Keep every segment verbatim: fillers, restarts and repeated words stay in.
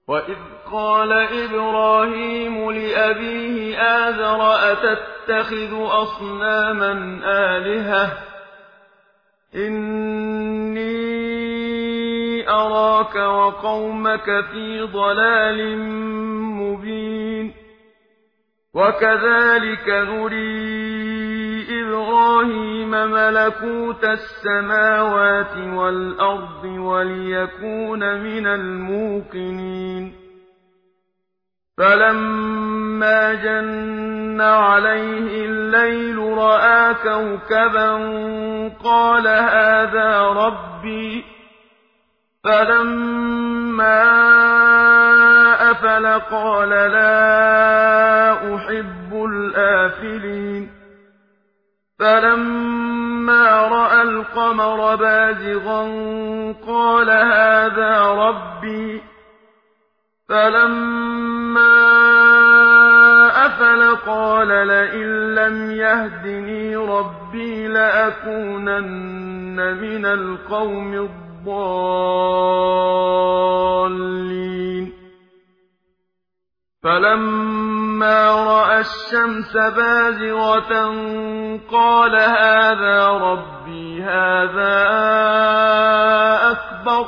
وَإِذْ قَالَ إِبْرَاهِيمُ لِأَبِيهِ آزَرَ أَتَتَّخِذُ أَصْنَامًا آلِهَةً إِنِّي أَرَاكَ وَقَوْمَكَ فِي ضَلَالٍ مُّبِينٍ وَكَذَلِكَ نُرِي إِبْرَاهِيمَ مَلَكُوتَ السَّمَاوَاتِ وَالْأَرْضِ وَلِيَكُونَ مِنَ الْمُوقِنِينَ فَلَمَّا جَنَّ عَلَيْهِ اللَّيْلُ رَأَىٰ كَوْكَبًا قَالَ هَٰذَا رَبِّي فَلَمَّا أَفَلَ قَالَ لَا أُحِبُّ الْآفِلِينَ فَلَمَّا رَأَى الْقَمَرَ بَازِغًا قَالَ هَٰذَا رَبِّي فَلَمَّا أَفَلَ قَالَ لَئِن لَّمْ يَهْدِنِي رَبِّي لَأَكُونَنَّ مِنَ الْقَوْمِ الضَّالِّينَ فَلَمَّا رَأَى الشَّمْسَ بَازِغَةً قَالَ هَٰذَا رَبِّي هَٰذَا أَكْبَرُ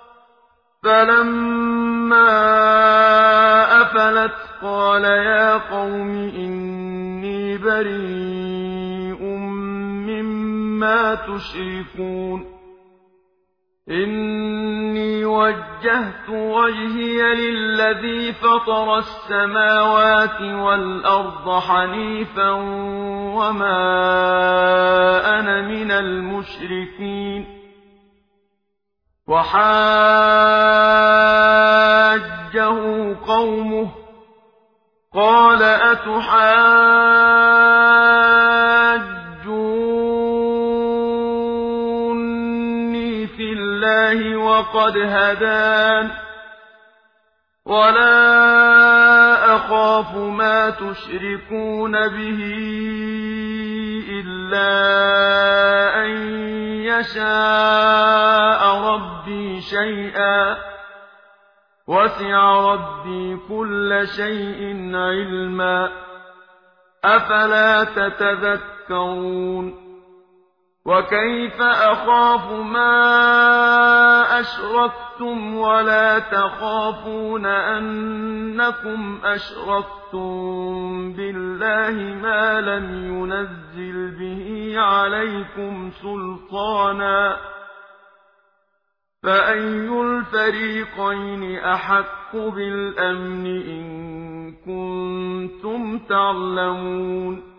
فَلَمَّا أَفَلَتْ قَالَ يَا قَوْمِ إِنِّي بَرِيءٌ مِّمَّا تُشْرِكُونَ إِنِّي وَجَّهْتُ وَجْهِيَ لِلَّذِي فَطَرَ السَّمَاوَاتِ وَالْأَرْضَ حَنِيفًا وَمَا أَنَا مِنَ الْمُشْرِكِينَ وَحَاجَّهُ قَوْمُهُ قَالَ أَتُحَاجُّونِّي فِي اللَّهِ وَقَدْ هَدَانِ وَلَا أَخَافُ مَا تُشْرِكُونَ بِهِ إِلَّا أَن يَشَاءَ رَبِّي شَيْئًا وَسِعَ رَبِّي كُلَّ شَيْءٍ عِلْمًا أَفَلَا تَتَذَكَّرُونَ وَكَيْفَ أَخَافُ مَا أَشْرَكْتُمْ وَلَا تَخَافُونَ أَنَّكُمْ أَشْرَكْتُم بِاللَّهِ مَا لَمْ يُنَزِّلْ بِهِ عَلَيْكُمْ سُلْطَانًا فَأَيُّ الْفَرِيقَيْنِ أَحَقُّ بِالْأَمْنِ إِن كُنتُمْ تَعْلَمُونَ